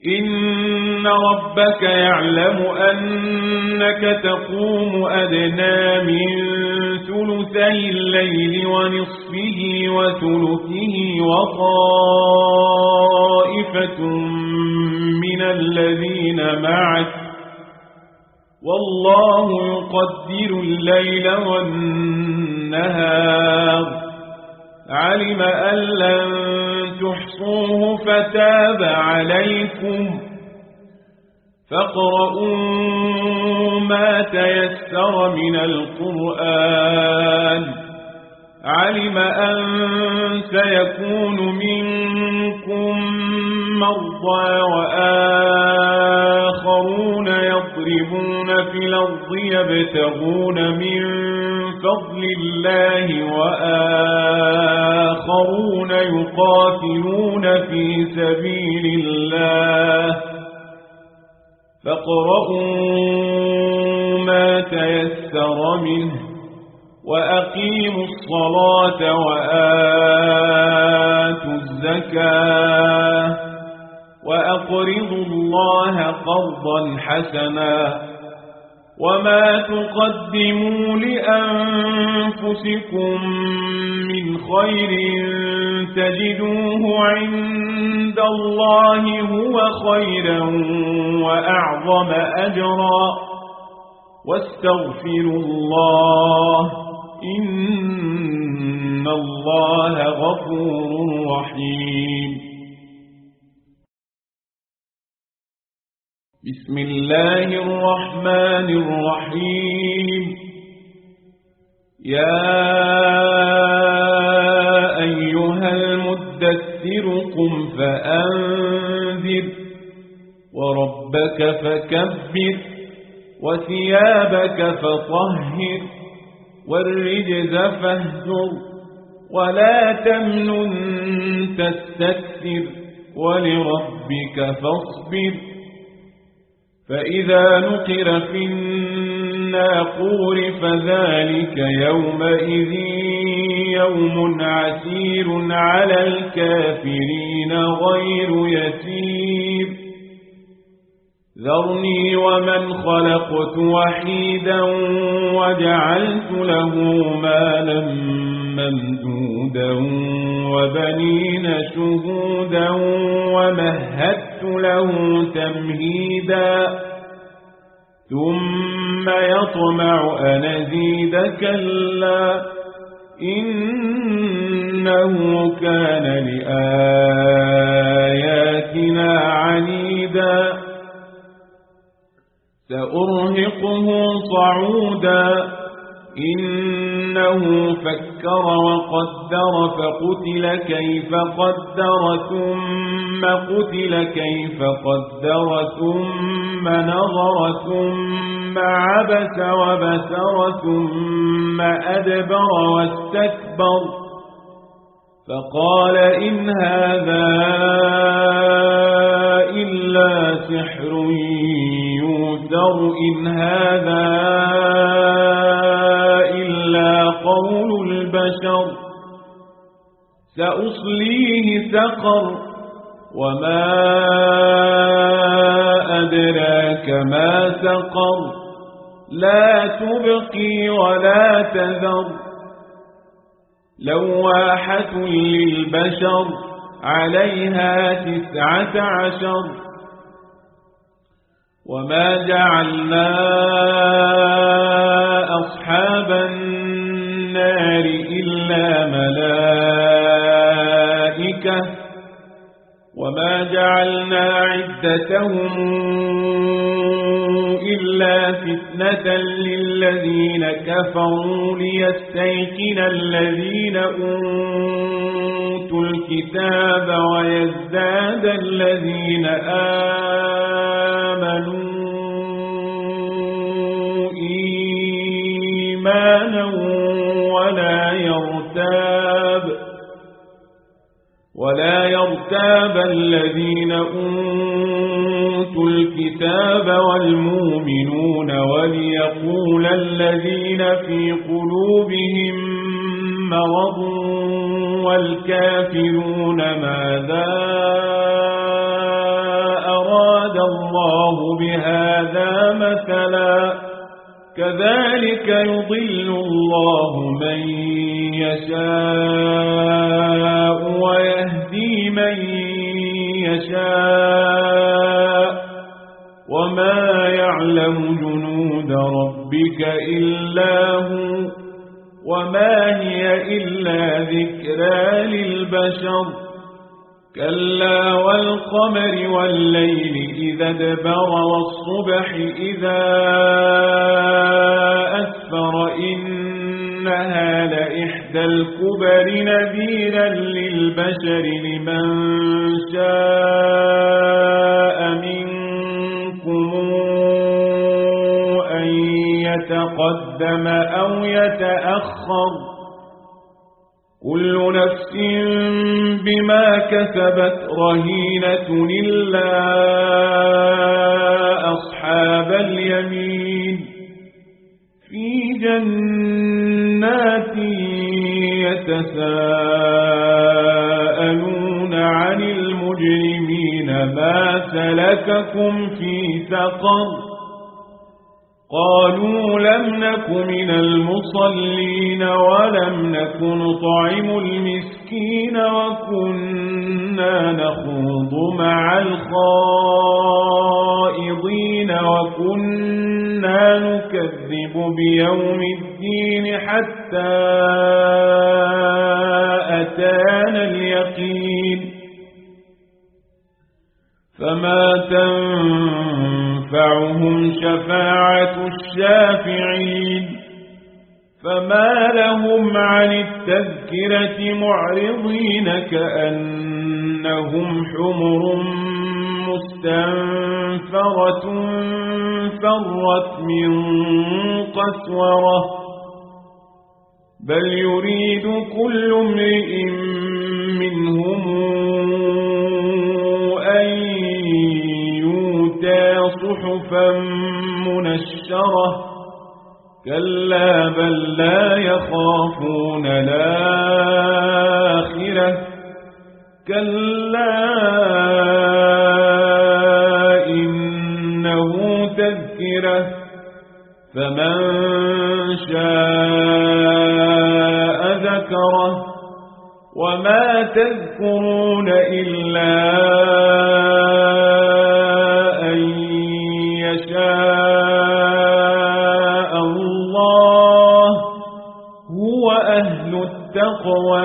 إن ربك يعلم أنك تقوم أدنى من ثلثي الليل ونصفه وثلثه وطائفة من الذين معك والله يقدر الليل والنهار علم أن لن تحصوه فتاب عليكم فاقرؤوا ما تيسر من القرآن علم أن سيكون منكم مرضى وآخرون يضربون في الأرض يبتغون من فضل الله وآخرون يقاتلون في سبيل الله فاقرؤوا ما تيسر منه وأقيموا الصلاة وآتوا الزكاة وأقرضوا الله قرضا حسنا وما تقدموا لأنفسكم من خير تجدوه عند الله هو خيرا وأعظم أجرا واستغفروا الله إن الله غفور رحيم بسم الله الرحمن الرحيم يا أيها المدثر قم فأنذر وربك فكبر وثيابك فطهر والرجز فاهجر ولا تمنن تستكثر ولربك فاصبر فإذا نقر في الناقور فذلك يومئذ يوم عسير على الكافرين غير يسير ذرني ومن خلقت وحيدا وجعلت له مالا ممدودا وبنين شهودا ومهدت له تمهيدا ثم يطمع أن أزيد كلا إنه كان لآياتنا عنيدا سأرهقه صعودا إنه فكر وقدر فقتل كيف قدر ثم قتل كيف قدر ثم نظر ثم عبس وبسر ثم أدبر واستكبر فقال إن هذا إلا سحر يؤثر إن هذا إلا قول البشر سأصليه سقر وما أدراك ما سقر لا تبقي ولا تذر لواحة للبشر عليها 19 وما جعلنا أصحاب النار إلا ملائكة وما جعلنا عدتهم إلا فتنة للذين كفروا ليستيقن الذين أوتوا الكتاب ويزداد الذين آمنوا إيمانا ولا يرتاب الذين أوتوا الكتاب والمؤمنون وليقول الذين في قلوبهم مرض والكافرون ماذا أراد الله بهذا مثلا كذلك يضل الله من يشاء ويهدي من يشاء وما يعلم جنود ربك إلا هو وما هي إلا ذكرى للبشر كلا والقمر والليل إذا ادبر والصبح إذا أسفر إنها لإحدى الكبر نذيرا للبشر لمن شاء منكم أن يتقدم أو يتأخر كل نفس بما كسبت رهينة إلا أصحاب اليمين في جنات يتساءلون عن المجرمين ما سلككم في سقر قالوا لم نك من المصلين ولم نك نطعم المسكين وكنا نخوض مع الخائضين وكنا نكذب بيوم الدين حتى أتانا اليقين فما تنفعهم شفاعة الشافعين فما لهم عن التذكرة معرضين كأنهم حمر مستنفرة فرت من قسورة بل يريد كل امرئ منهم أن يؤتى صحفا منشرة كلا بل لا يخافون الآخرة كلا إنه تذكرة فمن شاء ذكره وما تذكرون إلا أن يشاء الله هو أهل التقوى